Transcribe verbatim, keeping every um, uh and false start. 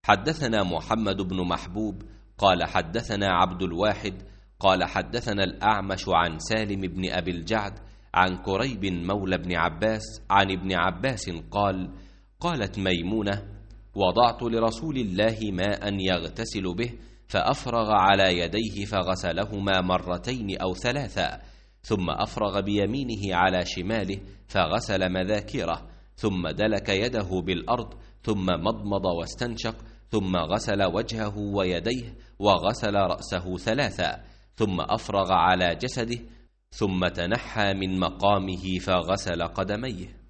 حدثنا محمد بن محبوب قال حدثنا عبد الواحد قال حدثنا الأعمش عن سالم بن أبي الجعد عن كريب مولى بن عباس عن ابن عباس قال: قالت ميمونة: وضعت لرسول الله ماء يغتسل به فأفرغ على يديه فغسلهما مرتين أو ثلاثا، ثم أفرغ بيمينه على شماله فغسل مذاكيره، ثم دلك يده بالأرض، ثم مضمض واستنشق، ثم غسل وجهه ويديه وغسل رأسه ثلاثا، ثم أفرغ على جسده، ثم تنحى من مقامه فغسل قدميه.